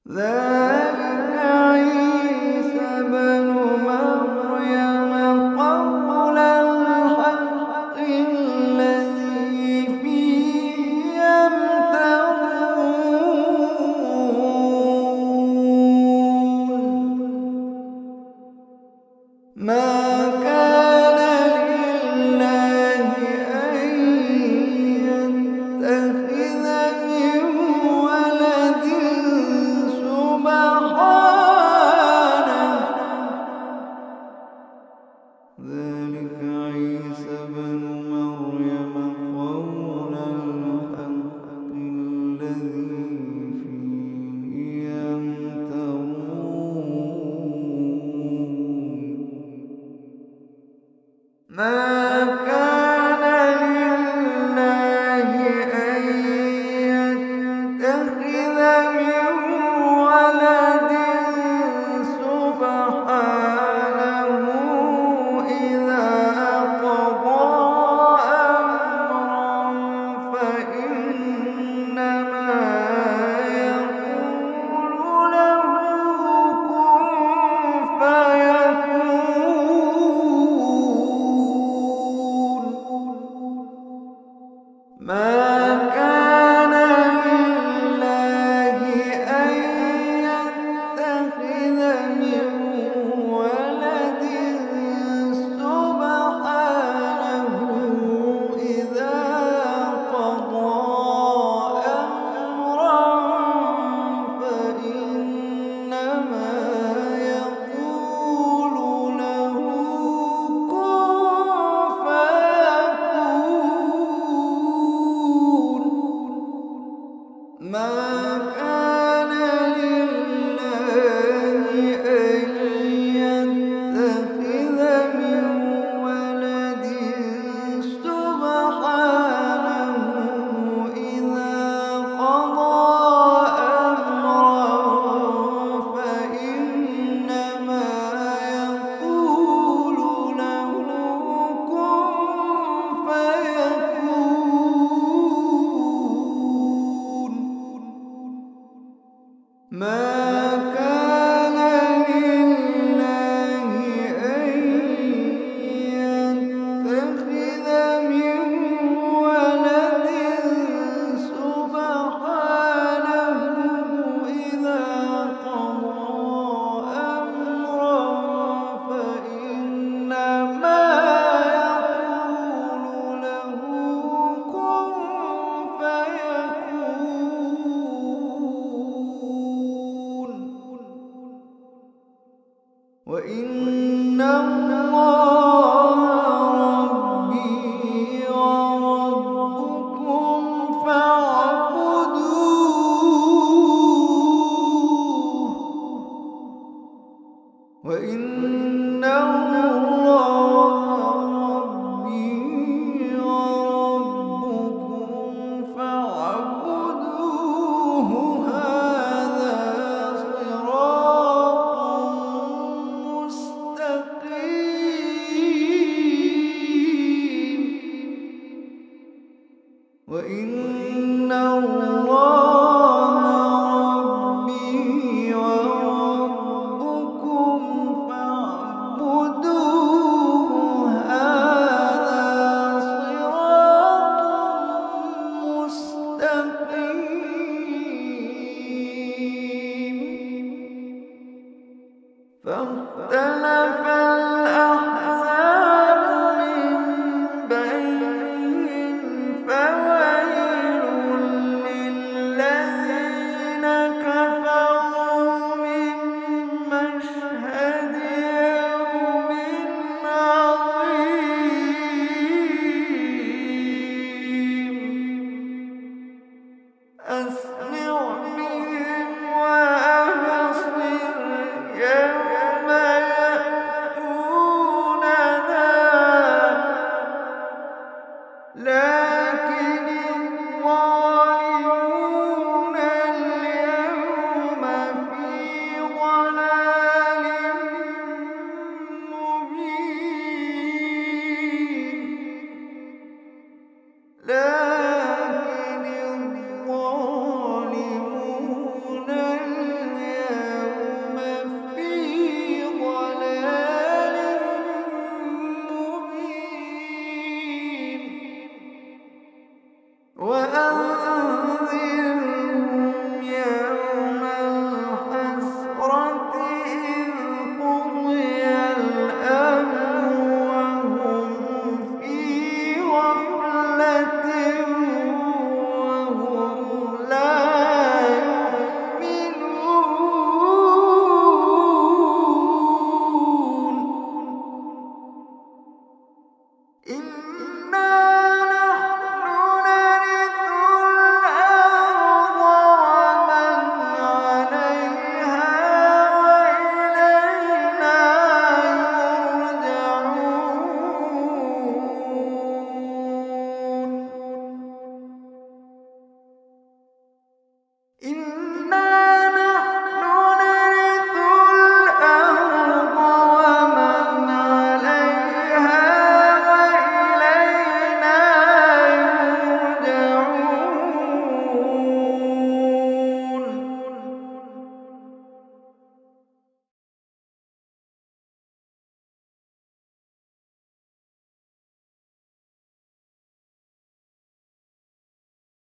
ذلك عيسى ابن مريم قول الحق الذي فيه يمترون ما كان لله أن يتخذ من ولد سبحانه ذلك عيسى ابن مريم قول الحق الذي فيه يمترون ما كان لله أن يتخذ من ولد سبحانه إذا قضى أمرا فإنما يقول له كن فيكون ما كان لله أن يتخذ من ولد سبحانه إذا قضى أمرا فإنما يقول له كن فيكون ما كان لله أن يتخذ من ولد سبحانه إذا قضى أمرا فإنما يقول له كن فيكون ما كان لله أن يتخذ من ولد سبحانه إذا قضى أمرا فإنما يقول له كن فيكون وإن الله ربي وربكم فاعبدوه وإن الله ربي وربكم فاعبدوه هذا صراط مستقيم وإن الله ربي وربكم فاعبدوه هذا صراط مستقيم فاختلف الأحزاب من بينهم فويل إن